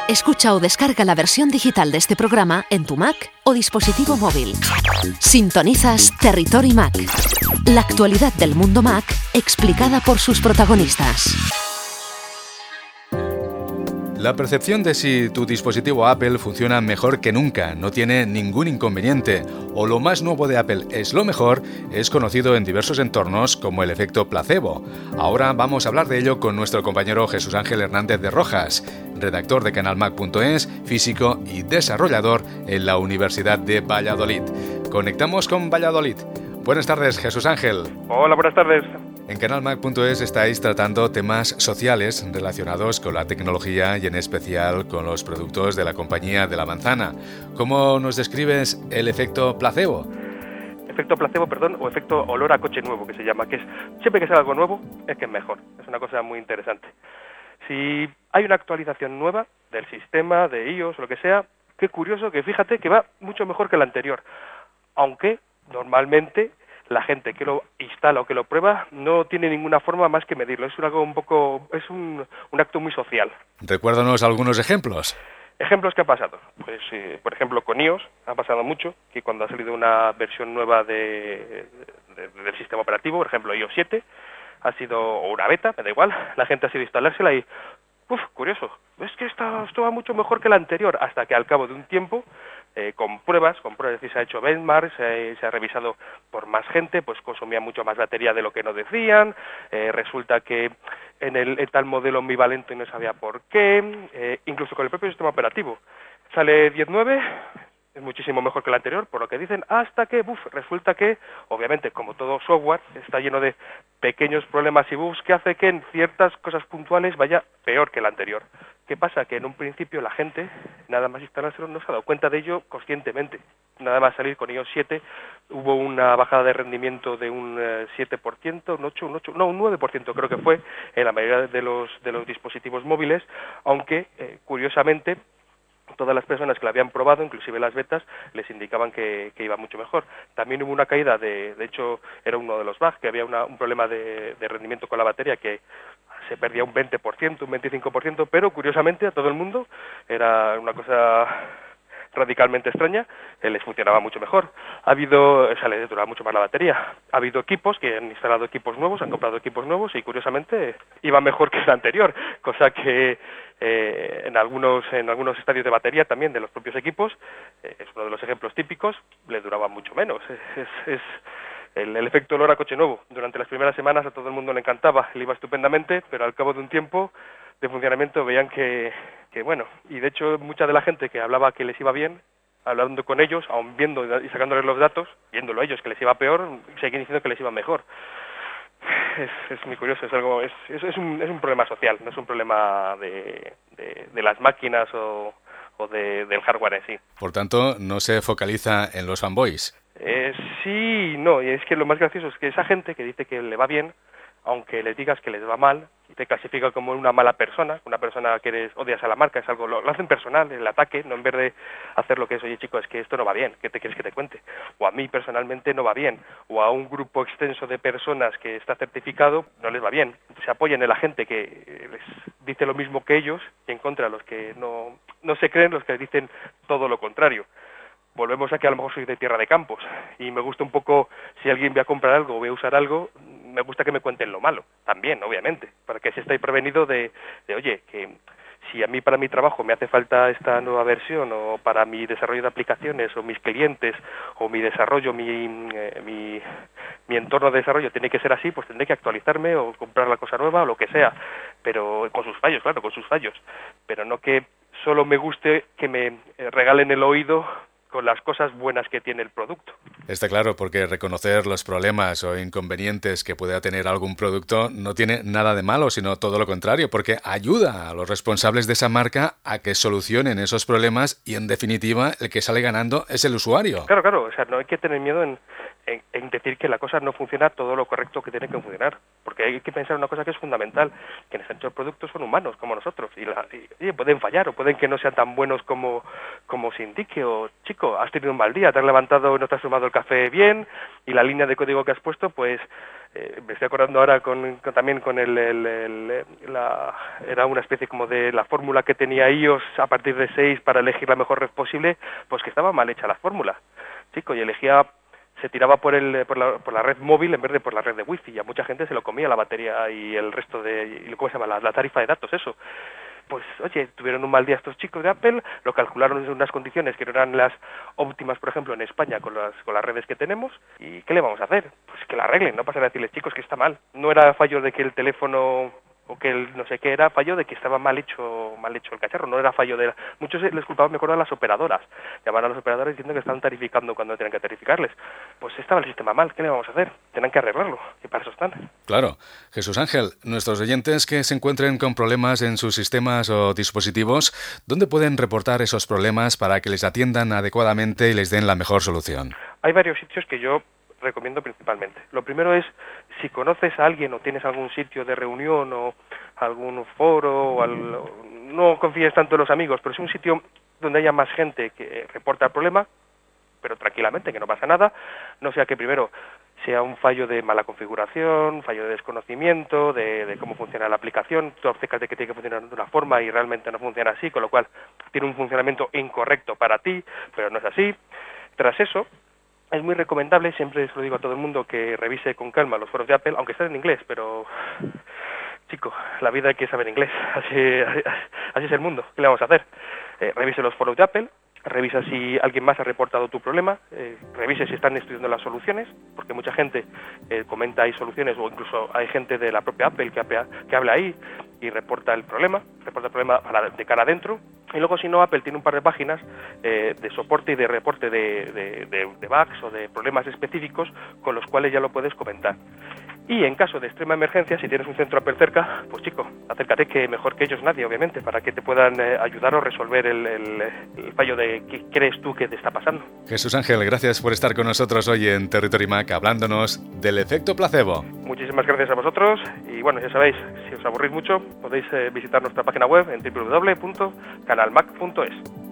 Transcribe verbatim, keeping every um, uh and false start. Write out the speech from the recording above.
Escucha o descarga la versión digital de este programa en tu Mac o dispositivo móvil. Sintonizas Territory Mac, la actualidad del mundo Mac explicada por sus protagonistas. La percepción de si tu dispositivo Apple funciona mejor que nunca, no tiene ningún inconveniente, o lo más nuevo de Apple es lo mejor, es conocido en diversos entornos como el efecto placebo. Ahora vamos a hablar de ello con nuestro compañero Jesús Ángel Hernández de Rojas, redactor de canal mac punto es, físico y desarrollador en la Universidad de Valladolid. Conectamos con Valladolid. Buenas tardes, Jesús Ángel. Hola, buenas tardes. En canal mac punto es estáis tratando temas sociales relacionados con la tecnología y en especial con los productos de la compañía de la manzana. ¿Cómo nos describes el efecto placebo? Efecto placebo, perdón, o efecto olor a coche nuevo, que se llama, que es siempre que sale algo nuevo es que es mejor. Es una cosa muy interesante. Si hay una actualización nueva del sistema, de iOS o lo que sea, qué curioso que fíjate que va mucho mejor que la anterior. Aunque normalmente la gente que lo instala o que lo prueba no tiene ninguna forma más que medirlo. Es algo un poco, es un, un acto muy social. Recuérdanos algunos ejemplos. Ejemplos que ha pasado. Pues, eh, por ejemplo, con iOS ha pasado mucho que cuando ha salido una versión nueva de, de, del sistema operativo, por ejemplo, iOS siete, ha sido, o una beta, me da igual, la gente ha sido instalársela y, uff, curioso, es que esta, esto va mucho mejor que la anterior, hasta que al cabo de un tiempo, Eh, con pruebas, con pruebas, es decir, se ha hecho benchmark, se, se ha revisado por más gente, pues consumía mucho más batería de lo que nos decían, eh, resulta que en el en tal modelo ambivalente no sabía por qué, eh, incluso con el propio sistema operativo. Sale diez punto nueve, es muchísimo mejor que el anterior, por lo que dicen, hasta que, buf, resulta que, obviamente, como todo software, está lleno de pequeños problemas y bugs que hace que en ciertas cosas puntuales vaya peor que el anterior. ¿Qué pasa? Que en un principio la gente, nada más instalárselo, no se ha dado cuenta de ello conscientemente. Nada más salir con iOS siete, hubo una bajada de rendimiento de un eh, siete por ciento, un ocho, un ocho, no, un nueve por ciento creo que fue, en la mayoría de los, de los dispositivos móviles, aunque, eh, curiosamente, todas las personas que la habían probado, inclusive las betas, les indicaban que, que iba mucho mejor. También hubo una caída, de, de hecho era uno de los bugs, que había una, un problema de, de rendimiento con la batería que se perdía un veinte por ciento, un veinticinco por ciento, pero curiosamente a todo el mundo era una cosa radicalmente extraña, eh, les funcionaba muo mejor. Ha habido, o sea, les duraba mucho más la batería. Ha habido equipos que han instalado equipos nuevos, han comprado equipos nuevos y curiosamente iba mejor que el anterior, cosa que eh, en algunos en algunos estadios de batería también de los propios equipos, eh, es uno de los ejemplos típicos, le duraba mucho menos. Es, es, es el, el efecto olor a coche nuevo. Durante las primeras semanas a todo el mundo le encantaba, le iba estupendamente, pero al cabo de un tiempo de funcionamiento veían que, que bueno, y de hecho mucha de la gente que hablaba que les iba bien, hablando con ellos, aun viendo y sacándoles los datos, viéndolo ellos que les iba peor, seguían diciendo que les iba mejor. Es, es muy curioso, es algo, es, es, es, un, es un problema social, no es un problema de, de, de las máquinas o, o de, del hardware en sí. Por tanto, no se focaliza en los fanboys. Eh, sí, no, y es que lo más gracioso es que esa gente que dice que le va bien, aunque les digas que les va mal, te clasifica como una mala persona, una persona que eres, odias a la marca, es algo, lo, lo hacen personal, el ataque, no en vez de hacer lo que es, oye chico, es que esto no va bien, ¿qué te quieres que te cuente? O a mí personalmente no va bien, o a un grupo extenso de personas que está certificado no les va bien. Se apoyan en la gente que les dice lo mismo que ellos y en contra de los que no, no se creen, los que dicen todo lo contrario. Volvemos a que a lo mejor soy de tierra de campos y me gusta un poco, si alguien ve a comprar algo o ve a usar algo, me gusta que me cuenten lo malo, también, obviamente, para que se esté prevenido de, de, oye, que si a mí para mi trabajo me hace falta esta nueva versión o para mi desarrollo de aplicaciones o mis clientes o mi desarrollo, mi, eh, mi, mi entorno de desarrollo tiene que ser así, pues tendré que actualizarme o comprar la cosa nueva o lo que sea, pero con sus fallos, claro, con sus fallos, pero no que solo me guste que me regalen el oído con las cosas buenas que tiene el producto. Está claro, porque reconocer los problemas o inconvenientes que pueda tener algún producto no tiene nada de malo, sino todo lo contrario, porque ayuda a los responsables de esa marca a que solucionen esos problemas y, en definitiva, el que sale ganando es el usuario. Claro, claro, o sea, no hay que tener miedo en, en, en decir que la cosa no funciona todo lo correcto que tiene que funcionar, porque hay que pensar una cosa que es fundamental, que en el centro de productos son humanos como nosotros, y, la, y, y pueden fallar, o pueden que no sean tan buenos como, como se indique, o chico, has tenido un mal día, te has levantado y no te has tomado el café bien, y la línea de código que has puesto, pues, eh, me estoy acordando ahora con, con también con el, el, el la, era una especie como de la fórmula que tenía iOS a partir de seis para elegir la mejor red posible, pues que estaba mal hecha la fórmula, chico, y elegía, se tiraba por el por la, por la red móvil en vez de por la red de wifi, y a mucha gente se lo comía la batería y el resto de, ¿cómo se llama? La, la tarifa de datos, eso. Pues, oye, tuvieron un mal día estos chicos de Apple, lo calcularon en unas condiciones que no eran las óptimas, por ejemplo, en España con las con las redes que tenemos, y ¿qué le vamos a hacer? Pues que la arreglen, no pasa nada decirles, chicos, que está mal. No era fallo de que el teléfono o que el no sé qué, era fallo de que estaba mal hecho mal hecho el cacharro, no era fallo de... Muchos les culpaban, me acuerdo, a las operadoras, llamaban a los operadores diciendo que estaban tarificando cuando no tenían que tarificarles. Pues estaba el sistema mal, ¿qué le vamos a hacer? Tenían que arreglarlo, y para eso están. Claro. Jesús Ángel, nuestros oyentes que se encuentren con problemas en sus sistemas o dispositivos, ¿dónde pueden reportar esos problemas para que les atiendan adecuadamente y les den la mejor solución? Hay varios sitios que yo recomiendo principalmente. Lo primero es, si conoces a alguien o tienes algún sitio de reunión o algún foro, o al, no confíes tanto en los amigos, pero es un sitio donde haya más gente que reporta el problema, pero tranquilamente, que no pasa nada, no sea que primero sea un fallo de mala configuración, fallo de desconocimiento, de, de cómo funciona la aplicación, tú obcecas de que tiene que funcionar de una forma y realmente no funciona así, con lo cual tiene un funcionamiento incorrecto para ti, pero no es así. Tras eso, es muy recomendable, siempre se lo digo a todo el mundo, que revise con calma los foros de Apple, aunque estén en inglés, pero, chico, la vida hay que saber inglés, así, así es el mundo, ¿qué le vamos a hacer? Eh, revise los foros de Apple, revisa si alguien más ha reportado tu problema, eh, revise si están estudiando las soluciones, porque mucha gente eh, comenta ahí soluciones, o incluso hay gente de la propia Apple que, apea, que habla ahí y reporta el problema, reporta el problema para, de cara adentro, y luego si no, Apple tiene un par de páginas eh, de soporte y de reporte de, de, de, de bugs o de problemas específicos con los cuales ya lo puedes comentar. Y en caso de extrema emergencia, si tienes un centro Apple cerca, pues chico, acércate, que mejor que ellos nadie, obviamente, para que te puedan eh, ayudar o resolver el, el, el fallo de que crees tú que te está pasando. Jesús Ángel, gracias por estar con nosotros hoy en Territory Mac hablándonos del efecto placebo. Muchísimas gracias a vosotros y bueno, ya sabéis, si os aburrís mucho, podéis eh, visitar nuestra página web en doble u doble u doble u punto canal mac punto es.